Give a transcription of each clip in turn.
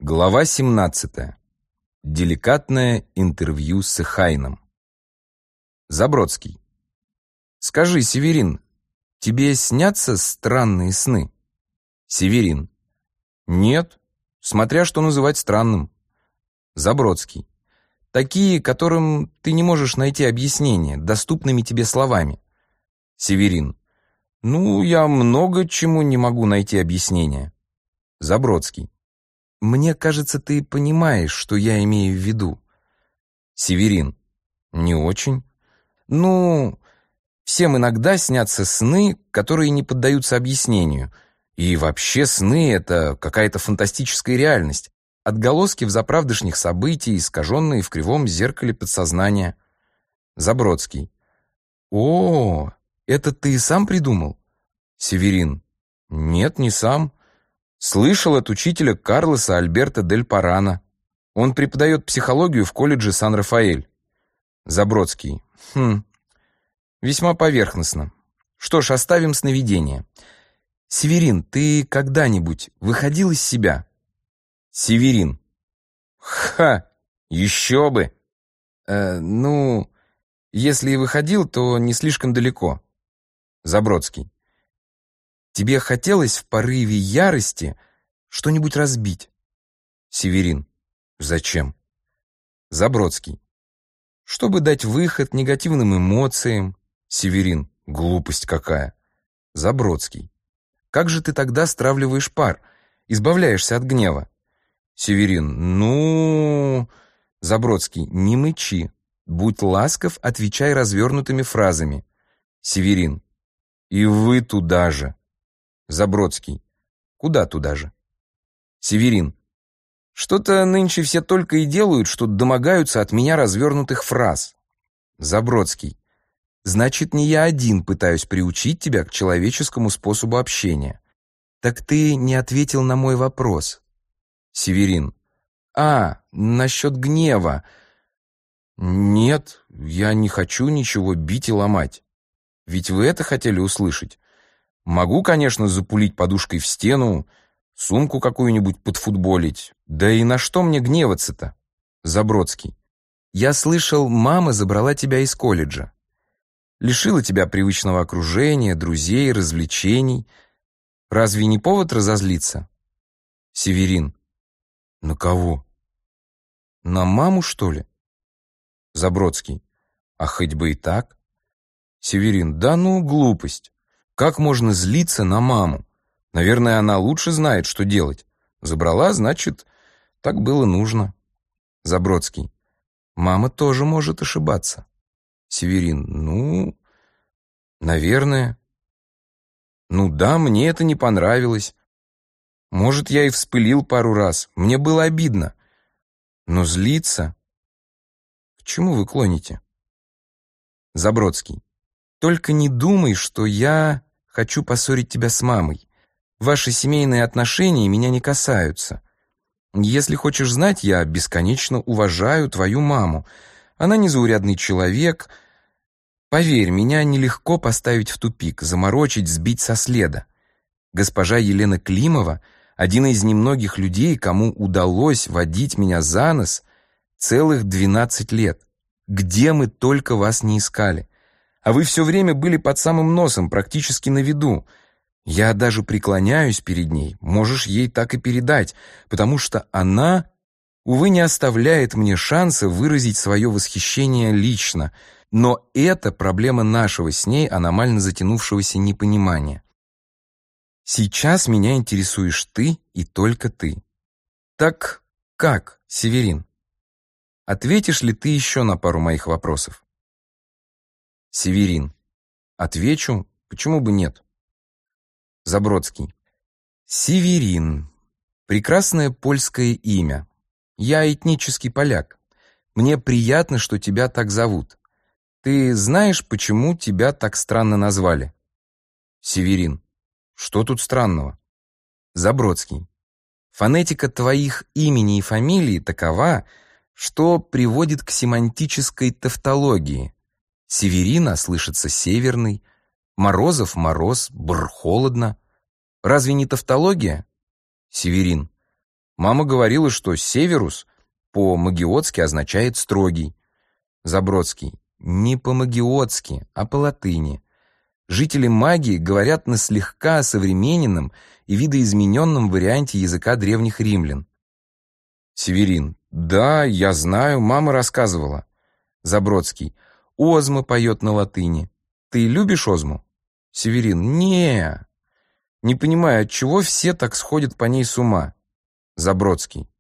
Глава 17. Деликатное интервью с Эхайном. Забродский. «Скажи, Северин, тебе снятся странные сны?» Северин. «Нет, смотря что называть странным». Забродский. «Такие, которым ты не можешь найти объяснение, доступными тебе словами». Северин. «Ну, я много чему не могу найти объяснение». Забродский. «Мне кажется, ты понимаешь, что я имею в виду». Северин. «Не очень». «Ну, всем иногда снятся сны, которые не поддаются объяснению. И вообще сны — это какая-то фантастическая реальность, отголоски взаправдышних событий, искаженные в кривом зеркале подсознания». Забродский. «О, это ты сам придумал?» Северин. «Нет, не сам. Слышал от учителя Карлоса Альберто дель Парана. Он преподает психологию в колледже Сан-Рафаэль». Забродский. Весьма поверхностно. Что ж, оставим сновидения. Северин, ты когда-нибудь выходил из себя? Северин. Еще бы. Ну, если и выходил, то не слишком далеко. Забродский. Тебе хотелось в порыве ярости что-нибудь разбить? Северин. Зачем? Забродский. Чтобы дать выход негативным эмоциям. Северин. Глупость какая. Забродский. Как же ты тогда стравливаешь пар, избавляешься от гнева? Северин. Ну... Забродский. Не мычи. Будь ласков, отвечай развернутыми фразами. Северин. И вы туда же. Забродский. Куда туда же? Северин. Что-то нынче все только и делают, что домогаются от меня развернутых фраз. Забродский. Значит, не я один пытаюсь приучить тебя к человеческому способу общения. Так ты не ответил на мой вопрос. Северин. Насчет гнева. Нет, я не хочу ничего бить и ломать. Ведь вы это хотели услышать. Могу, конечно, запулить подушкой в стену, сумку какую-нибудь подфутболить. Да и на что мне гневаться-то? Забродский. Я слышал, мама забрала тебя из колледжа. Лишила тебя привычного окружения, друзей, развлечений. Разве не повод разозлиться? Северин. На кого? На маму, что ли? Забродский. А хоть бы и так. Северин. Да ну, глупость. Как можно злиться на маму? Наверное, она лучше знает, что делать. Забрала, значит, так было нужно. Забродский. Мама тоже может ошибаться. Северин. Ну, наверное. Ну да, мне это не понравилось. Может, я и вспылил пару раз. Мне было обидно. Но злиться... К чему вы клоните? Забродский. Только не думай, что я хочу поссорить тебя с мамой. Ваши семейные отношения меня не касаются. Если хочешь знать, я бесконечно уважаю твою маму. Она незаурядный человек. Поверь, меня нелегко поставить в тупик, заморочить, сбить со следа. Госпожа Елена Климова — один из немногих людей, кому удалось водить меня за нос целых 12 лет. Где мы только вас не искали. А вы все время были под самым носом, практически на виду. Я даже преклоняюсь перед ней, можешь ей так и передать, потому что она, увы, не оставляет мне шанса выразить свое восхищение лично. Но это проблема нашего с ней аномально затянувшегося непонимания. Сейчас меня интересуешь ты и только ты. Так как, Северин? Ответишь ли ты еще на пару моих вопросов? Северин. Отвечу, почему бы нет? Забродский. Северин. Прекрасное польское имя. Я этнический поляк. Мне приятно, что тебя так зовут. Ты знаешь, почему тебя так странно назвали? Северин. Что тут странного? Забродский. Фонетика твоих имени и фамилии такова, что приводит к семантической тавтологии. Северина слышится северный, Морозов — мороз, холодно. Разве не тавтология? Северин. Мама говорила, что Северус по-магиотски означает «строгий». Забродский. Не по-магиотски, а по латыни. Жители магии говорят на слегка осовремененном и видоизмененном варианте языка древних римлян. Северин. Да, я знаю, мама рассказывала. Забродский. Озма поет на латыни. Ты любишь Озму? Северин. Не понимаю, отчего все так сходят по ней с ума. Забродский.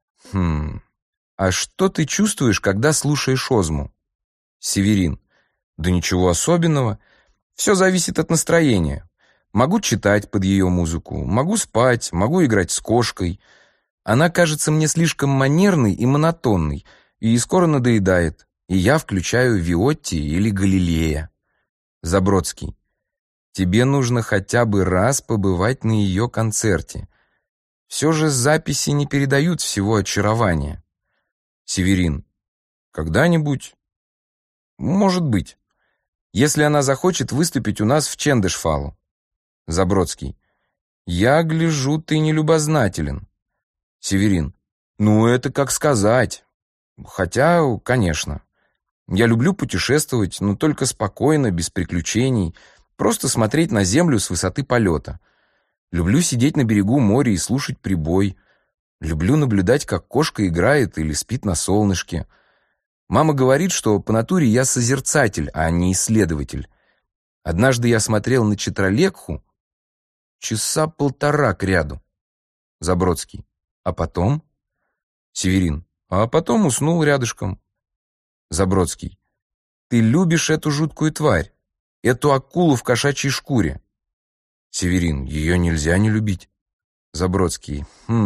А что ты чувствуешь, когда слушаешь Озму? Северин. Да ничего особенного. Все зависит от настроения. Могу читать под ее музыку, могу спать, могу играть с кошкой. Она кажется мне слишком манерной и монотонной, и скоро надоедает, и я включаю Виотти или Галилея. Забродский. Тебе нужно хотя бы раз побывать на ее концерте. Все же записи не передают всего очарования. Северин. Когда-нибудь? Может быть. Если она захочет выступить у нас в Чендышфалу. Забродский. Я гляжу, ты не любознателен. Северин. Ну, это как сказать. Хотя, конечно. Я люблю путешествовать, но только спокойно, без приключений, просто смотреть на землю с высоты полета. Люблю сидеть на берегу моря и слушать прибой. Люблю наблюдать, как кошка играет или спит на солнышке. Мама говорит, что по натуре я созерцатель, а не исследователь. Однажды я смотрел на Читралекху часа полтора кряду. Забродский. А потом? Северин. А потом уснул рядышком. Забродский. Ты любишь эту жуткую тварь, эту акулу в кошачьей шкуре. Северин. Ее нельзя не любить. Забродский.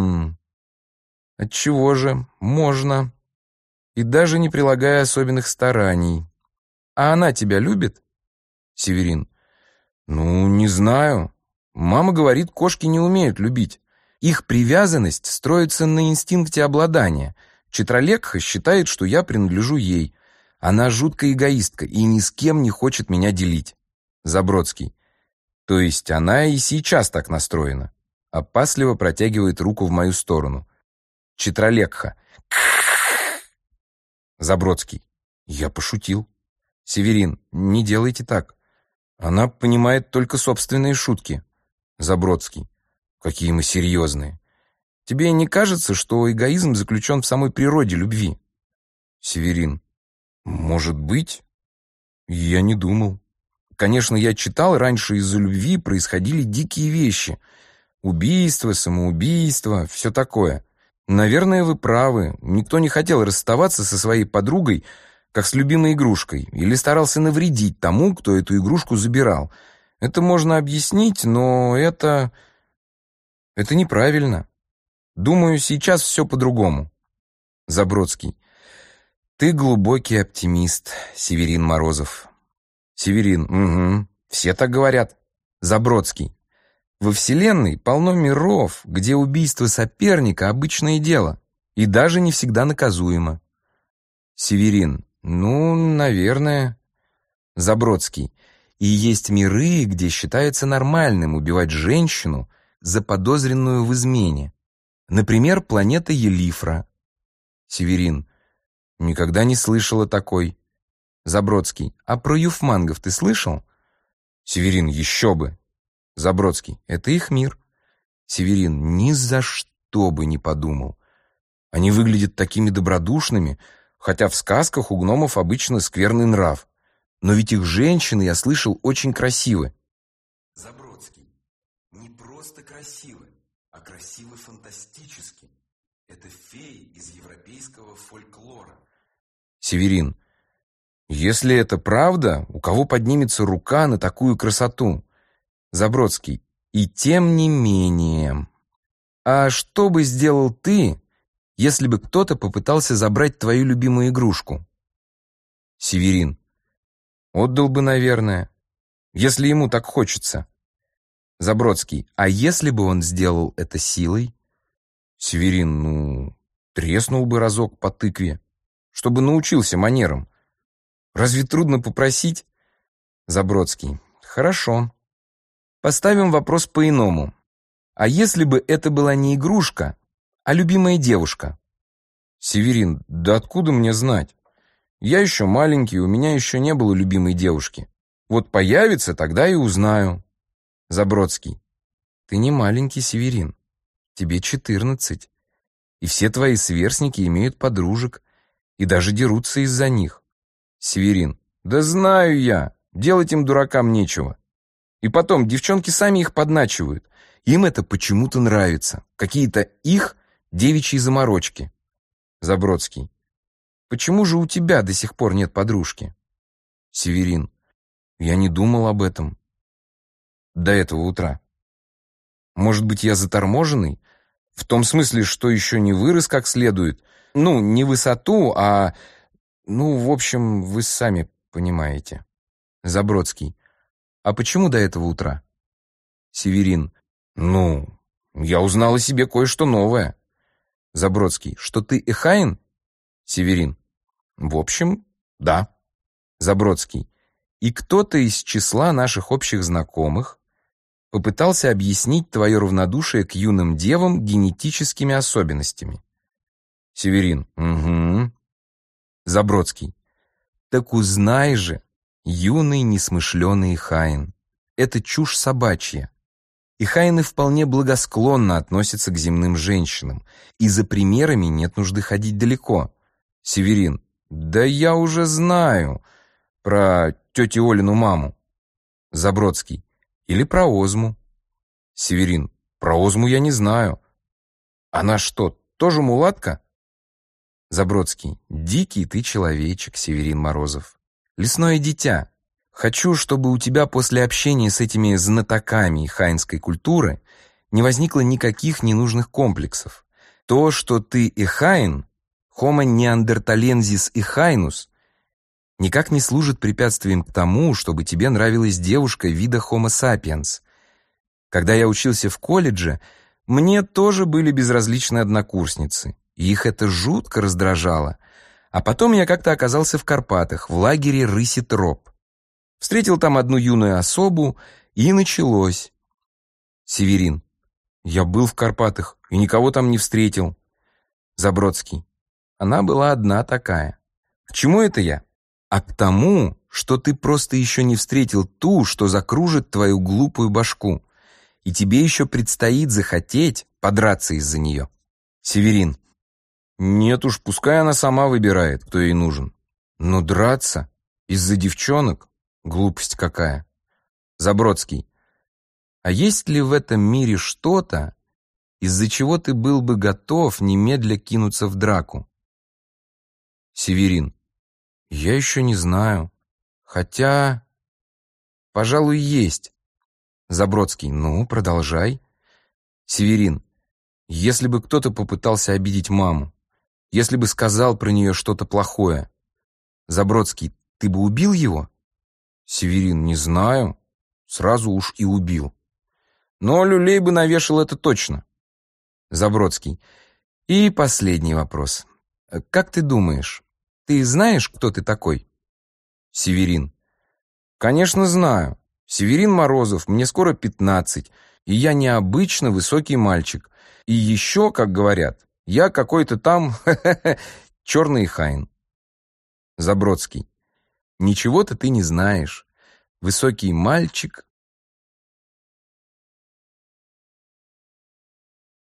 Отчего же? Можно. И даже не прилагая особенных стараний. А она тебя любит? Северин. Ну, не знаю. Мама говорит, кошки не умеют любить. Их привязанность строится на инстинкте обладания. Читралekха считает, что я принадлежу ей. Она жуткая эгоистка и ни с кем не хочет меня делить. Забродский. То есть она и сейчас так настроена. Опасливо протягивает руку в мою сторону. Читралekха. Забродский. Я пошутил. Северин. Не делайте так. Она понимает только собственные шутки. Забродский. Какие мы серьезные. Тебе не кажется, что эгоизм заключен в самой природе любви? Северин. Может быть. Я не думал. Конечно, я читал, раньше из-за любви происходили дикие вещи. Убийства, самоубийства, все такое. Наверное, вы правы. Никто не хотел расставаться со своей подругой, как с любимой игрушкой, или старался навредить тому, кто эту игрушку забирал. Это можно объяснить, но это неправильно. Думаю, сейчас все по-другому. Забродский. Ты глубокий оптимист, Северин Морозов. Северин. Угу. Все так говорят. Забродский. Во Вселенной полно миров, где убийство соперника — обычное дело и даже не всегда наказуемо. Северин. Ну, наверное. Забродский. И есть миры, где считается нормальным убивать женщину, заподозренную в измене. Например, планета Елифра. Северин. Никогда не слышал о такой. Забродский. А про юфмангов ты слышал? Северин. Еще бы. Забродский. Это их мир. Северин. Ни за что бы не подумал. Они выглядят такими добродушными, хотя в сказках у гномов обычно скверный нрав. Но ведь их женщины, я слышал, очень красивы. Забродский. Не просто красивы, а красивы фантастически. Это феи из европейского фольклора. Северин. Если это правда, у кого поднимется рука на такую красоту? Забродский. И тем не менее. А что бы сделал ты, если бы кто-то попытался забрать твою любимую игрушку? Северин. Отдал бы, наверное, если ему так хочется. Забродский. А если бы он сделал это силой? Северин. Треснул бы разок по тыкве, чтобы научился манерам. Разве трудно попросить? Забродский. Хорошо. Поставим вопрос по-иному. А если бы это была не игрушка, А любимая девушка? Северин, да откуда мне знать? Я еще маленький, у меня еще не было любимой девушки. Вот появится, тогда и узнаю. Забродский. Ты не маленький, Северин. Тебе 14. И все твои сверстники имеют подружек. И даже дерутся из-за них. Северин. Да знаю я. Делать им дуракам нечего. И потом, девчонки сами их подначивают. Им это почему-то нравится. Какие-то их девичьи заморочки. Забродский. Почему же у тебя до сих пор нет подружки? Северин. Я не думал об этом. До этого утра. Может быть, я заторможенный? В том смысле, что еще не вырос как следует. Ну, не высоту, а... Ну, в общем, вы сами понимаете. Забродский. А почему до этого утра? Северин. Ну, я узнал о себе кое-что новое. Забродский. Что ты эхаин? Северин. В общем, да. Забродский. И кто-то из числа наших общих знакомых попытался объяснить твое равнодушие к юным девам генетическими особенностями. Северин. Угу. Забродский. Так узнай же, юный несмышленый хаин. Это чушь собачья. И хаины вполне благосклонно относятся к земным женщинам, и за примерами нет нужды ходить далеко. Северин. Да я уже знаю про тетю Олину маму. Забродский. Или про Озму. Северин. Про Озму я не знаю. Она что, тоже мулатка? Забродский. Дикий ты человечек, Северин Морозов. Лесное дитя. Хочу, чтобы у тебя после общения с этими знатоками хаинской культуры не возникло никаких ненужных комплексов. То, что ты эхаин, homo neanderthalensis echainus, никак не служит препятствием к тому, чтобы тебе нравилась девушка вида Homo sapiens. Когда я учился в колледже, мне тоже были безразличны однокурсницы, и их это жутко раздражало. А потом я как-то оказался в Карпатах, в лагере Рыси-Троп. Встретил там одну юную особу, и началось. Северин. Я был в Карпатах и никого там не встретил. Забродский. Она была одна такая. К чему это я? А к тому, что ты просто еще не встретил ту, что закружит твою глупую башку, и тебе еще предстоит захотеть подраться из-за нее. Северин. Нет уж, пускай она сама выбирает, кто ей нужен. Но драться из-за девчонок? Глупость какая. Забродский. А есть ли в этом мире что-то, из-за чего ты был бы готов немедля кинуться в драку? Северин. Я еще не знаю. Хотя, пожалуй, есть. Забродский. Ну, продолжай. Северин. Если бы кто-то попытался обидеть маму, если бы сказал про нее что-то плохое. Забродский. Ты бы убил его? Северин. Не знаю. Сразу уж и убил. Но люлей бы навешал, это точно. Забродский. И последний вопрос. Как ты думаешь, ты знаешь, кто ты такой? Северин. Конечно, знаю. Северин Морозов, мне скоро 15, и я необычно высокий мальчик. И еще, как говорят, я какой-то там черный хаин. Забродский. Ничего-то ты не знаешь. Высокий мальчик,